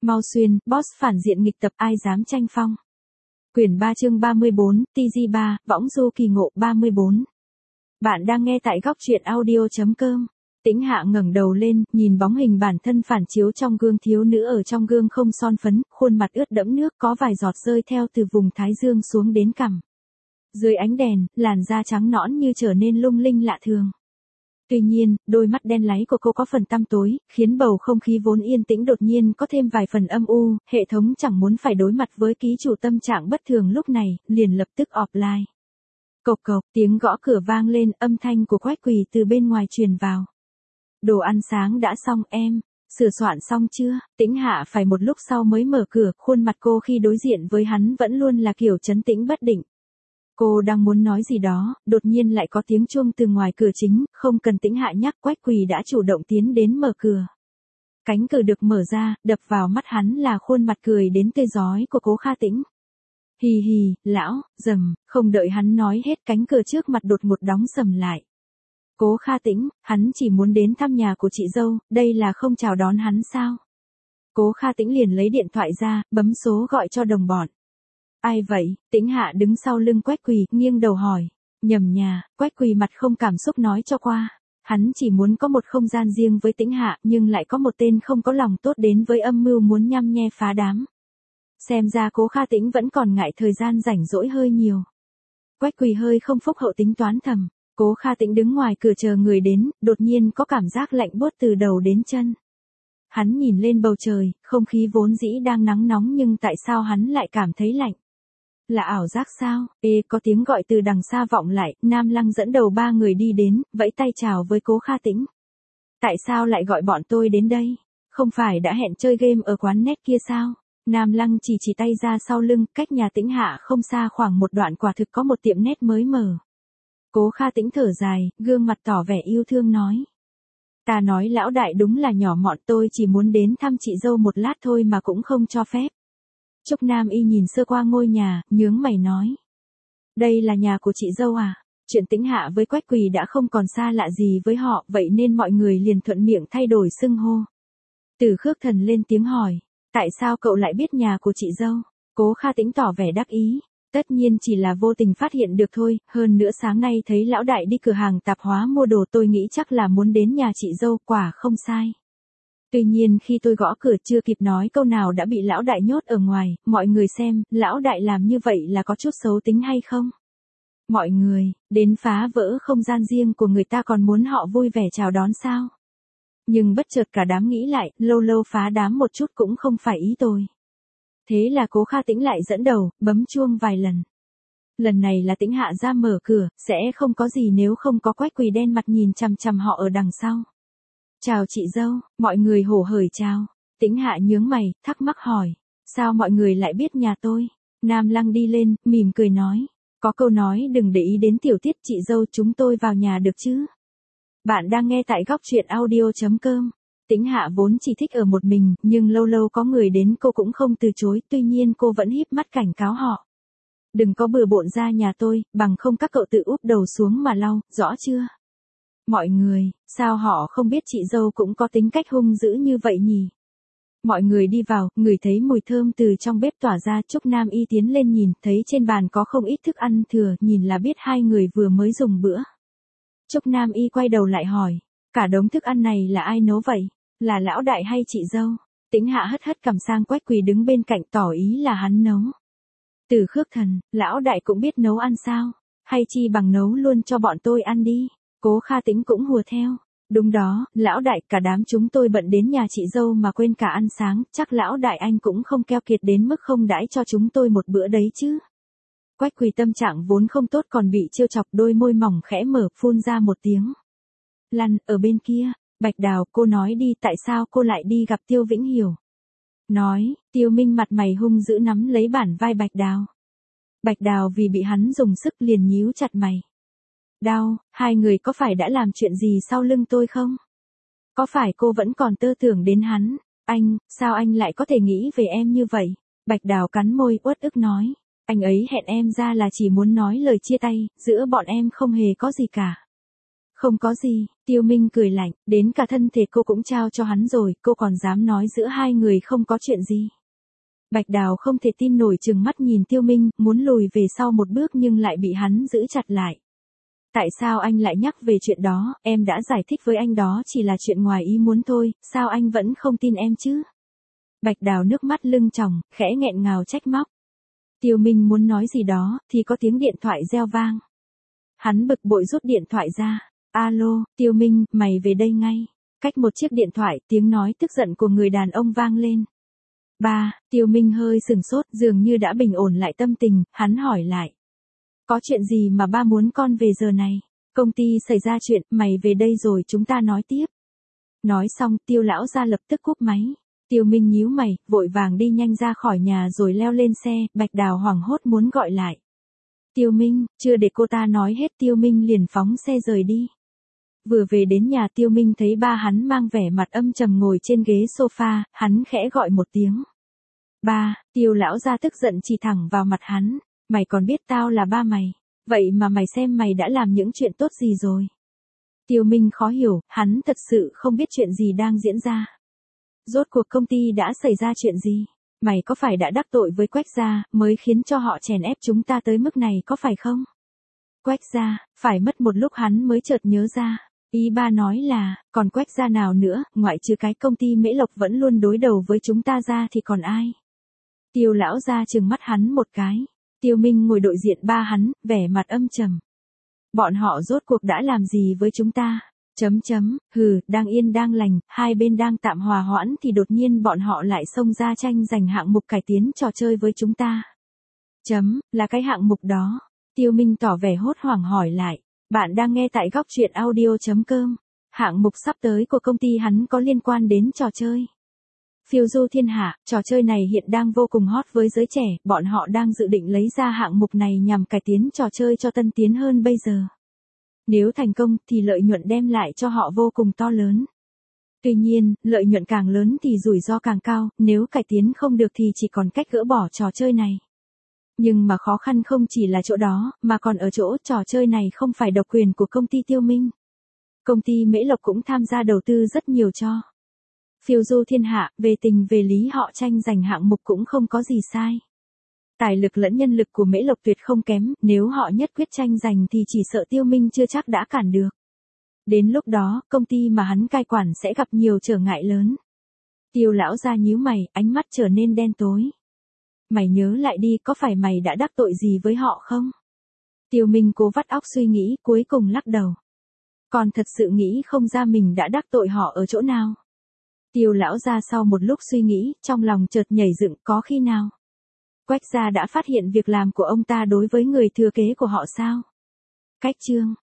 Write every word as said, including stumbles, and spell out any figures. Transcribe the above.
Mau xuyên, boss phản diện nghịch tập ai dám tranh phong. Quyển ba chương ba mươi bốn, tê giê ba, võng du kỳ ngộ ba mươi bốn. Bạn đang nghe tại góc truyện audio.com. Tĩnh Hạ ngẩng đầu lên, nhìn bóng hình bản thân phản chiếu trong gương, thiếu nữ ở trong gương không son phấn, khuôn mặt ướt đẫm nước, có vài giọt rơi theo từ vùng thái dương xuống đến cằm. Dưới ánh đèn, làn da trắng nõn như trở nên lung linh lạ thường. Tuy nhiên, đôi mắt đen láy của cô có phần tăm tối, khiến bầu không khí vốn yên tĩnh đột nhiên có thêm vài phần âm u. Hệ thống chẳng muốn phải đối mặt với ký chủ tâm trạng bất thường lúc này, liền lập tức offline. Cộc cộc, tiếng gõ cửa vang lên, âm thanh của Quách Quỳ từ bên ngoài truyền vào. Đồ ăn sáng đã xong em, sửa soạn xong chưa? Tĩnh Hạ phải một lúc sau mới mở cửa, khuôn mặt cô khi đối diện với hắn vẫn luôn là kiểu trấn tĩnh bất định. Cô đang muốn nói gì đó, đột nhiên lại có tiếng chuông từ ngoài cửa chính, không cần Tĩnh Hạ nhắc, Quách Quỳ đã chủ động tiến đến mở cửa. Cánh cửa được mở ra, đập vào mắt hắn là khuôn mặt cười đến tươi rói của Cố Kha Tĩnh. Hì hì, lão, rầm, không đợi hắn nói hết, cánh cửa trước mặt đột ngột đóng sầm lại. Cố Kha Tĩnh, hắn chỉ muốn đến thăm nhà của chị dâu, đây là không chào đón hắn sao? Cố Kha Tĩnh liền lấy điện thoại ra, bấm số gọi cho đồng bọn. Ai vậy? Tĩnh Hạ đứng sau lưng Quách Quỳ, nghiêng đầu hỏi. Nhầm nhà, Quách Quỳ mặt không cảm xúc nói cho qua. Hắn chỉ muốn có một không gian riêng với Tĩnh Hạ, nhưng lại có một tên không có lòng tốt đến với âm mưu muốn nhăm nhe phá đám. Xem ra Cố Kha Tĩnh vẫn còn ngại thời gian rảnh rỗi hơi nhiều. Quách Quỳ hơi không phúc hậu tính toán thầm. Cố Kha Tĩnh đứng ngoài cửa chờ người đến, đột nhiên có cảm giác lạnh buốt từ đầu đến chân. Hắn nhìn lên bầu trời, không khí vốn dĩ đang nắng nóng nhưng tại sao hắn lại cảm thấy lạnh? Là ảo giác sao? Ê, có tiếng gọi từ đằng xa vọng lại, Nam Lăng dẫn đầu ba người đi đến, vẫy tay chào với Cố Kha Tĩnh. Tại sao lại gọi bọn tôi đến đây? Không phải đã hẹn chơi game ở quán net kia sao? Nam Lăng chỉ chỉ tay ra sau lưng, cách nhà Tĩnh Hạ không xa khoảng một đoạn quả thực có một tiệm net mới mở. Cố Kha Tĩnh thở dài, gương mặt tỏ vẻ yêu thương nói. Ta nói lão đại đúng là nhỏ mọn, tôi chỉ muốn đến thăm chị dâu một lát thôi mà cũng không cho phép. Trúc Nam Y nhìn sơ qua ngôi nhà, nhướng mày nói. Đây là nhà của chị dâu à? Chuyện Tĩnh Hạ với Quách Quỳ đã không còn xa lạ gì với họ, vậy nên mọi người liền thuận miệng thay đổi xưng hô. Từ Khước Thần lên tiếng hỏi. Tại sao cậu lại biết nhà của chị dâu? Cố Kha Tĩnh tỏ vẻ đắc ý. Tất nhiên chỉ là vô tình phát hiện được thôi, hơn nữa sáng nay thấy lão đại đi cửa hàng tạp hóa mua đồ, tôi nghĩ chắc là muốn đến nhà chị dâu, quả không sai. Tuy nhiên khi tôi gõ cửa chưa kịp nói câu nào đã bị lão đại nhốt ở ngoài, mọi người xem, lão đại làm như vậy là có chút xấu tính hay không? Mọi người, đến phá vỡ không gian riêng của người ta còn muốn họ vui vẻ chào đón sao? Nhưng bất chợt cả đám nghĩ lại, lâu lâu phá đám một chút cũng không phải ý tôi. Thế là Cố Kha Tĩnh lại dẫn đầu, bấm chuông vài lần. Lần này là Tĩnh Hạ ra mở cửa, sẽ không có gì nếu không có Quách Quỳ đen mặt nhìn chằm chằm họ ở đằng sau. Chào chị dâu, mọi người hổ hởi chào. Tĩnh Hạ nhướng mày, thắc mắc hỏi. Sao mọi người lại biết nhà tôi? Nam Lăng đi lên, mỉm cười nói. Có câu nói đừng để ý đến tiểu tiết, chị dâu chúng tôi vào nhà được chứ? Bạn đang nghe tại góc truyện audio.com. Tĩnh Hạ vốn chỉ thích ở một mình, nhưng lâu lâu có người đến cô cũng không từ chối, tuy nhiên cô vẫn híp mắt cảnh cáo họ. Đừng có bừa bộn ra nhà tôi, bằng không các cậu tự úp đầu xuống mà lau, rõ chưa? Mọi người, sao họ không biết chị dâu cũng có tính cách hung dữ như vậy nhỉ? Mọi người đi vào, ngửi thấy mùi thơm từ trong bếp tỏa ra, Trúc Nam Y tiến lên nhìn, thấy trên bàn có không ít thức ăn thừa, nhìn là biết hai người vừa mới dùng bữa. Trúc Nam Y quay đầu lại hỏi, cả đống thức ăn này là ai nấu vậy? Là lão đại hay chị dâu? Tĩnh Hạ hất hất cằm sang Quách Quỳ đứng bên cạnh tỏ ý là hắn nấu. Từ Khước Thần, lão đại cũng biết nấu ăn sao? Hay chi bằng nấu luôn cho bọn tôi ăn đi. Cố Kha Tĩnh cũng hùa theo. Đúng đó, lão đại, cả đám chúng tôi bận đến nhà chị dâu mà quên cả ăn sáng, chắc lão đại anh cũng không keo kiệt đến mức không đãi cho chúng tôi một bữa đấy chứ. Quách Quỳ tâm trạng vốn không tốt còn bị trêu chọc, đôi môi mỏng khẽ mở, phun ra một tiếng. Lăn, ở bên kia. Bạch Đào, cô nói đi, tại sao cô lại đi gặp Tiêu Vĩnh Hiểu? Nói, Tiêu Minh mặt mày hung dữ nắm lấy bản vai Bạch Đào. Bạch Đào vì bị hắn dùng sức liền nhíu chặt mày. Đau, hai người có phải đã làm chuyện gì sau lưng tôi không? Có phải cô vẫn còn tơ tưởng đến hắn? Anh, sao anh lại có thể nghĩ về em như vậy? Bạch Đào cắn môi uất ức nói. Anh ấy hẹn em ra là chỉ muốn nói lời chia tay, giữa bọn em không hề có gì cả. Không có gì, Tiêu Minh cười lạnh, đến cả thân thể cô cũng trao cho hắn rồi, cô còn dám nói giữa hai người không có chuyện gì. Bạch Đào không thể tin nổi trừng mắt nhìn Tiêu Minh, muốn lùi về sau một bước nhưng lại bị hắn giữ chặt lại. Tại sao anh lại nhắc về chuyện đó, em đã giải thích với anh đó chỉ là chuyện ngoài ý muốn thôi, sao anh vẫn không tin em chứ? Bạch Đào nước mắt lưng tròng, khẽ nghẹn ngào trách móc. Tiêu Minh muốn nói gì đó, thì có tiếng điện thoại reo vang. Hắn bực bội rút điện thoại ra. Alo, Tiêu Minh, mày về đây ngay. Cách một chiếc điện thoại, tiếng nói tức giận của người đàn ông vang lên. Ba, Tiêu Minh hơi sừng sốt, dường như đã bình ổn lại tâm tình, hắn hỏi lại. Có chuyện gì mà ba muốn con về giờ này? Công ty xảy ra chuyện, mày về đây rồi chúng ta nói tiếp. Nói xong, Tiêu lão gia lập tức cúp máy. Tiêu Minh nhíu mày, vội vàng đi nhanh ra khỏi nhà rồi leo lên xe, Bạch Đào hoảng hốt muốn gọi lại. Tiêu Minh, chưa để cô ta nói hết Tiêu Minh liền phóng xe rời đi. Vừa về đến nhà Tiêu Minh thấy ba hắn mang vẻ mặt âm trầm ngồi trên ghế sofa, hắn khẽ gọi một tiếng. Ba, Tiêu lão gia tức giận chỉ thẳng vào mặt hắn, mày còn biết tao là ba mày, vậy mà mày xem mày đã làm những chuyện tốt gì rồi. Tiêu Minh khó hiểu, hắn thật sự không biết chuyện gì đang diễn ra. Rốt cuộc công ty đã xảy ra chuyện gì? Mày có phải đã đắc tội với Quách gia, mới khiến cho họ chèn ép chúng ta tới mức này có phải không? Quách gia, phải mất một lúc hắn mới chợt nhớ ra. Ý ba nói là, còn Quách gia nào nữa, ngoại trừ cái công ty Mễ Lộc vẫn luôn đối đầu với chúng ta ra thì còn ai? Tiêu lão gia trừng mắt hắn một cái. Tiêu Minh ngồi đối diện ba hắn, vẻ mặt âm trầm. Bọn họ rốt cuộc đã làm gì với chúng ta? Chấm chấm, hừ, đang yên đang lành, hai bên đang tạm hòa hoãn thì đột nhiên bọn họ lại xông ra tranh giành hạng mục cải tiến trò chơi với chúng ta. Chấm, là cái hạng mục đó. Tiêu Minh tỏ vẻ hốt hoảng hỏi lại. Bạn đang nghe tại góc truyện audio.com. Hạng mục sắp tới của công ty hắn có liên quan đến trò chơi. Phiêu du thiên hạ, trò chơi này hiện đang vô cùng hot với giới trẻ, bọn họ đang dự định lấy ra hạng mục này nhằm cải tiến trò chơi cho tân tiến hơn bây giờ. Nếu thành công thì lợi nhuận đem lại cho họ vô cùng to lớn. Tuy nhiên, lợi nhuận càng lớn thì rủi ro càng cao, nếu cải tiến không được thì chỉ còn cách gỡ bỏ trò chơi này. Nhưng mà khó khăn không chỉ là chỗ đó, mà còn ở chỗ trò chơi này không phải độc quyền của công ty Tiêu Minh. Công ty Mễ Lộc cũng tham gia đầu tư rất nhiều cho. Phiêu du thiên hạ, về tình về lý họ tranh giành hạng mục cũng không có gì sai. Tài lực lẫn nhân lực của Mễ Lộc tuyệt không kém, nếu họ nhất quyết tranh giành thì chỉ sợ Tiêu Minh chưa chắc đã cản được. Đến lúc đó, công ty mà hắn cai quản sẽ gặp nhiều trở ngại lớn. Tiêu lão gia nhíu mày, ánh mắt trở nên đen tối. Mày nhớ lại đi, có phải mày đã đắc tội gì với họ không? Tiêu Minh cố vắt óc suy nghĩ, cuối cùng lắc đầu. Còn thật sự nghĩ không ra mình đã đắc tội họ ở chỗ nào. Tiêu lão gia sau một lúc suy nghĩ, trong lòng chợt nhảy dựng, có khi nào Quách gia đã phát hiện việc làm của ông ta đối với người thừa kế của họ sao? Cách chương